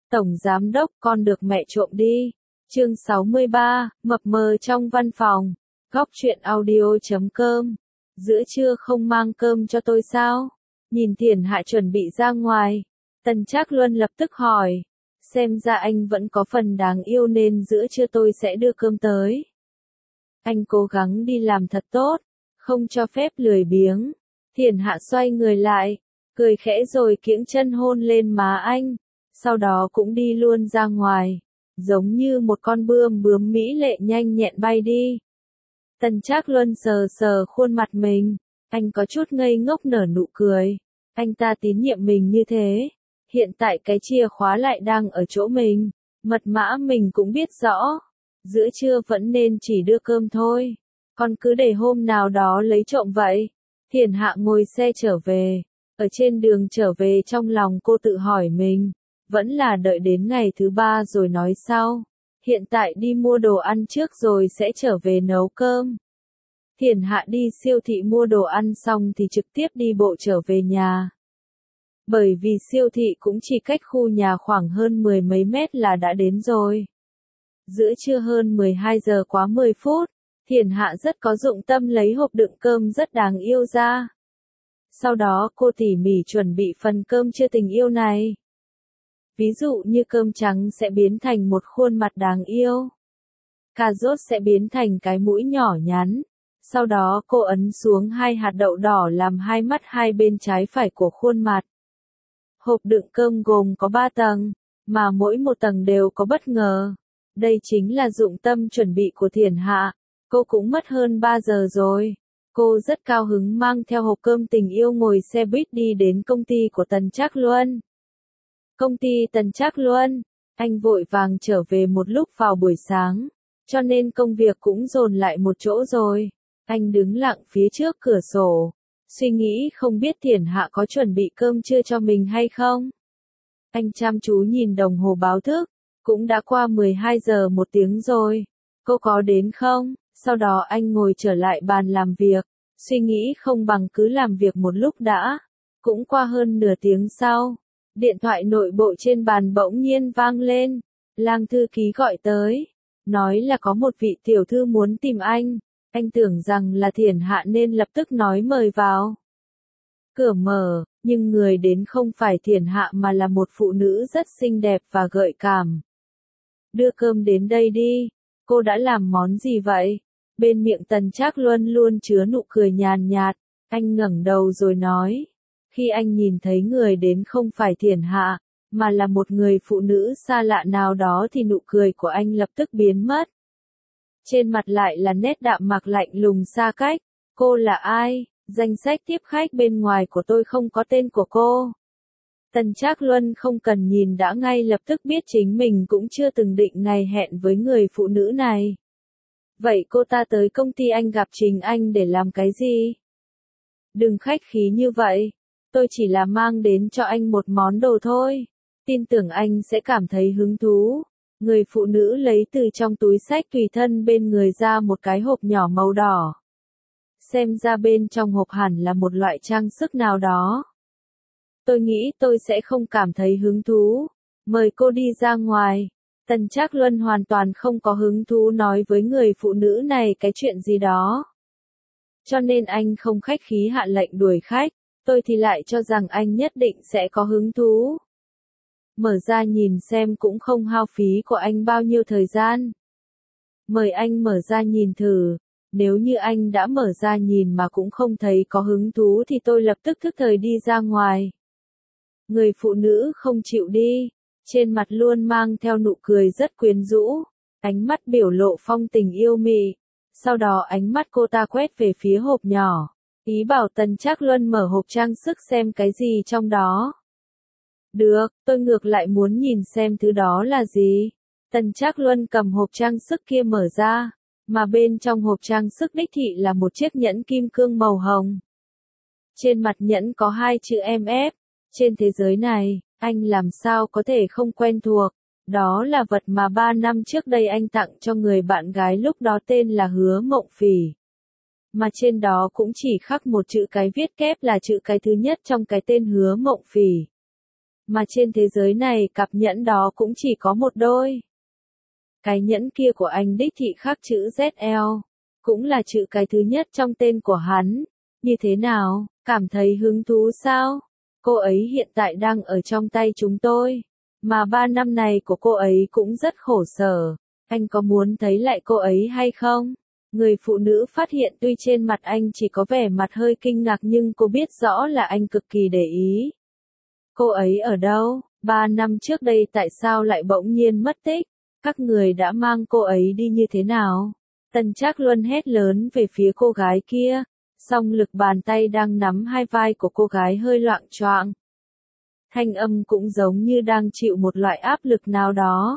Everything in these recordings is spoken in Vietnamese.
Tổng giám đốc, con được mẹ trộm đi. Chương 63, mập mờ trong văn phòng. Góc truyện audio.com. Giữa trưa không mang cơm cho tôi sao? Nhìn Thiển Hạ chuẩn bị ra ngoài, Tần Trác Luân lập tức hỏi. Xem ra anh vẫn có phần đáng yêu nên giữa trưa tôi sẽ đưa cơm tới. Anh cố gắng đi làm thật tốt, không cho phép lười biếng. Thiển Hạ xoay người lại, cười khẽ rồi kiễng chân hôn lên má anh, sau đó cũng đi luôn ra ngoài, giống như một con bướm mỹ lệ nhanh nhẹn bay đi. Tần Trác Luân sờ sờ khuôn mặt mình, anh có chút ngây ngốc nở nụ cười. Anh ta tín nhiệm mình như thế, hiện tại cái chìa khóa lại đang ở chỗ mình, mật mã mình cũng biết rõ. Giữa trưa vẫn nên chỉ đưa cơm thôi, còn cứ để hôm nào đó lấy trộm vậy. Thiển Hạ ngồi xe trở về, ở trên đường trở về trong lòng cô tự hỏi mình, vẫn là đợi đến ngày thứ 3 rồi nói sau. Hiện tại đi mua đồ ăn trước rồi sẽ trở về nấu cơm. Thiển Hạ đi siêu thị mua đồ ăn xong thì trực tiếp đi bộ trở về nhà. Bởi vì siêu thị cũng chỉ cách khu nhà khoảng hơn 10 mấy mét là đã đến rồi. Giữa trưa hơn 12 giờ quá 10 phút, Thiển Hạ rất có dụng tâm lấy hộp đựng cơm rất đáng yêu ra. Sau đó cô tỉ mỉ chuẩn bị phần cơm trưa tình yêu này. Ví dụ như cơm trắng sẽ biến thành một khuôn mặt đáng yêu. Cà rốt sẽ biến thành cái mũi nhỏ nhắn. Sau đó cô ấn xuống 2 hạt đậu đỏ làm hai mắt hai bên trái phải của khuôn mặt. Hộp đựng cơm gồm có 3 tầng, mà mỗi một tầng đều có bất ngờ. Đây chính là dụng tâm chuẩn bị của Thiển Hạ. Cô cũng mất hơn 3 giờ rồi. Cô rất cao hứng mang theo hộp cơm tình yêu ngồi xe buýt đi đến công ty của Tần Trác Luân. Công ty Tần Trác Luân, anh vội vàng trở về một lúc vào buổi sáng, cho nên công việc cũng dồn lại một chỗ rồi. Anh đứng lặng phía trước cửa sổ, suy nghĩ không biết Thiển Hạ có chuẩn bị cơm trưa cho mình hay không. Anh chăm chú nhìn đồng hồ báo thức, cũng đã qua 12 giờ 1 tiếng rồi. Cô có đến không? Sau đó anh ngồi trở lại bàn làm việc, suy nghĩ không bằng cứ làm việc một lúc đã. Cũng qua hơn nửa tiếng sau, điện thoại nội bộ trên bàn bỗng nhiên vang lên. Lang thư ký gọi tới, nói là có một vị tiểu thư muốn tìm anh. Anh tưởng rằng là Thiển Hạ nên lập tức nói mời vào. Cửa mở, nhưng người đến không phải Thiển Hạ mà là một phụ nữ rất xinh đẹp và gợi cảm. Đưa cơm đến đây đi, cô đã làm món gì vậy? Bên miệng Tần Trác Luân luôn chứa nụ cười nhàn nhạt, anh ngẩng đầu rồi nói. Khi anh nhìn thấy người đến không phải Thiển Hạ, mà là một người phụ nữ xa lạ nào đó thì nụ cười của anh lập tức biến mất. Trên mặt lại là nét đạm mạc lạnh lùng xa cách. Cô là ai? Danh sách tiếp khách bên ngoài của tôi không có tên của cô. Tần Trác Luân không cần nhìn đã ngay lập tức biết chính mình cũng chưa từng định ngày hẹn với người phụ nữ này. Vậy cô ta tới công ty anh gặp Trình Anh để làm cái gì? Đừng khách khí như vậy. Tôi chỉ là mang đến cho anh một món đồ thôi. Tin tưởng anh sẽ cảm thấy hứng thú. Người phụ nữ lấy từ trong túi xách tùy thân bên người ra một cái hộp nhỏ màu đỏ. Xem ra bên trong hộp hẳn là một loại trang sức nào đó. Tôi nghĩ tôi sẽ không cảm thấy hứng thú. Mời cô đi ra ngoài. Tần Trác Luân hoàn toàn không có hứng thú nói với người phụ nữ này cái chuyện gì đó. Cho nên anh không khách khí hạ lệnh đuổi khách. Tôi thì lại cho rằng anh nhất định sẽ có hứng thú. Mở ra nhìn xem cũng không hao phí của anh bao nhiêu thời gian. Mời anh mở ra nhìn thử. Nếu như anh đã mở ra nhìn mà cũng không thấy có hứng thú thì tôi lập tức thức thời đi ra ngoài. Người phụ nữ không chịu đi. Trên mặt luôn mang theo nụ cười rất quyến rũ. Ánh mắt biểu lộ phong tình yêu mị. Sau đó ánh mắt cô ta quét về phía hộp nhỏ. Ý bảo Tần Trác Luân mở hộp trang sức xem cái gì trong đó. Được, tôi ngược lại muốn nhìn xem thứ đó là gì. Tần Trác Luân cầm hộp trang sức kia mở ra, mà bên trong hộp trang sức đích thị là một chiếc nhẫn kim cương màu hồng. Trên mặt nhẫn có 2 chữ MF. Trên thế giới này, anh làm sao có thể không quen thuộc. Đó là vật mà 3 năm trước đây anh tặng cho người bạn gái lúc đó tên là Hứa Mộng Phỉ. Mà trên đó cũng chỉ khắc một chữ cái viết kép là chữ cái thứ nhất trong cái tên Hứa Mộng Phỉ. Mà trên thế giới này cặp nhẫn đó cũng chỉ có một đôi. Cái nhẫn kia của anh đích thị khắc chữ ZL, cũng là chữ cái thứ nhất trong tên của hắn. Như thế nào, cảm thấy hứng thú sao? Cô ấy hiện tại đang ở trong tay chúng tôi. Mà 3 năm này của cô ấy cũng rất khổ sở. Anh có muốn thấy lại cô ấy hay không? Người phụ nữ phát hiện tuy trên mặt anh chỉ có vẻ mặt hơi kinh ngạc nhưng cô biết rõ là anh cực kỳ để ý. Cô ấy ở đâu? 3 năm trước đây tại sao lại bỗng nhiên mất tích? Các người đã mang cô ấy đi như thế nào? Tần Trác Luân hét lớn về phía cô gái kia, song lực bàn tay đang nắm hai vai của cô gái hơi loạng choạng. Thanh âm cũng giống như đang chịu một loại áp lực nào đó.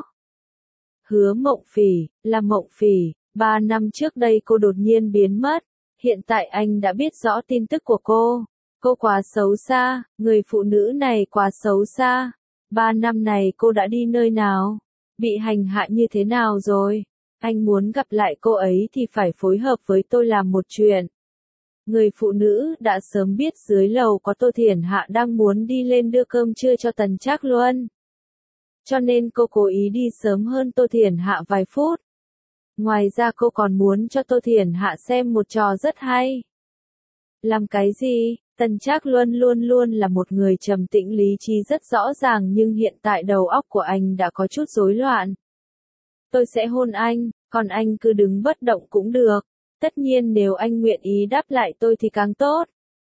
Hứa Mộng Phỉ, là Mộng Phỉ, 3 năm trước đây cô đột nhiên biến mất, hiện tại anh đã biết rõ tin tức của cô. Cô quá xấu xa, người phụ nữ này quá xấu xa. 3 năm này cô đã đi nơi nào? Bị hành hạ như thế nào rồi? Anh muốn gặp lại cô ấy thì phải phối hợp với tôi làm một chuyện. Người phụ nữ đã sớm biết dưới lầu có Tô Thiển Hạ đang muốn đi lên đưa cơm trưa cho Tần Trác Luân. Cho nên cô cố ý đi sớm hơn Tô Thiển Hạ vài phút. Ngoài ra cô còn muốn cho Tô Thiển Hạ xem một trò rất hay. Làm cái gì? Tần Trác Luân luôn luôn là một người trầm tĩnh lý trí rất rõ ràng nhưng hiện tại đầu óc của anh đã có chút rối loạn. Tôi sẽ hôn anh, còn anh cứ đứng bất động cũng được. Tất nhiên nếu anh nguyện ý đáp lại tôi thì càng tốt.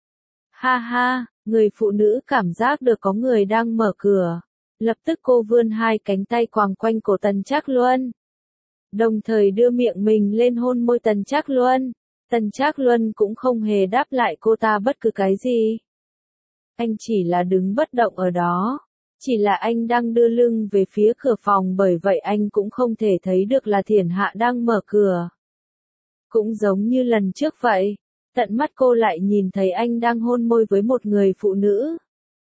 Ha ha, người phụ nữ cảm giác được có người đang mở cửa. Lập tức cô vươn hai cánh tay quàng quanh cổ Tần Trác Luân. Đồng thời đưa miệng mình lên hôn môi Tần Trác Luân. Tần Trác Luân cũng không hề đáp lại cô ta bất cứ cái gì. Anh chỉ là đứng bất động ở đó. Chỉ là anh đang đưa lưng về phía cửa phòng bởi vậy anh cũng không thể thấy được là Thiển Hạ đang mở cửa. Cũng giống như lần trước vậy, tận mắt cô lại nhìn thấy anh đang hôn môi với một người phụ nữ.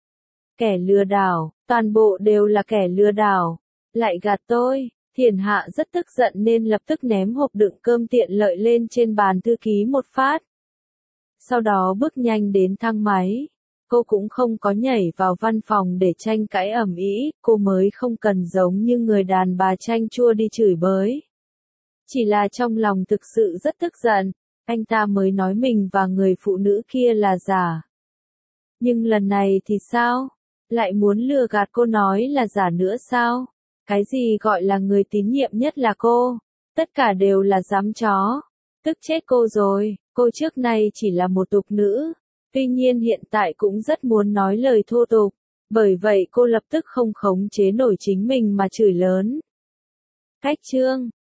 Kẻ lừa đảo, toàn bộ đều là kẻ lừa đảo. Lại gạt tôi. Thiển Hạ rất tức giận nên lập tức ném hộp đựng cơm tiện lợi lên trên bàn thư ký một phát. Sau đó bước nhanh đến thang máy. Cô cũng không có nhảy vào văn phòng để tranh cãi ầm ĩ, cô mới không cần giống như người đàn bà chanh chua đi chửi bới. Chỉ là trong lòng thực sự rất tức giận, anh ta mới nói mình và người phụ nữ kia là giả. Nhưng lần này thì sao? Lại muốn lừa gạt cô nói là giả nữa sao? Cái gì gọi là người tín nhiệm nhất là cô? Tất cả đều là giám chó. Tức chết cô rồi, cô trước nay chỉ là một tục nữ. Tuy nhiên hiện tại cũng rất muốn nói lời thô tục. Bởi vậy cô lập tức không khống chế nổi chính mình mà chửi lớn. Cách chương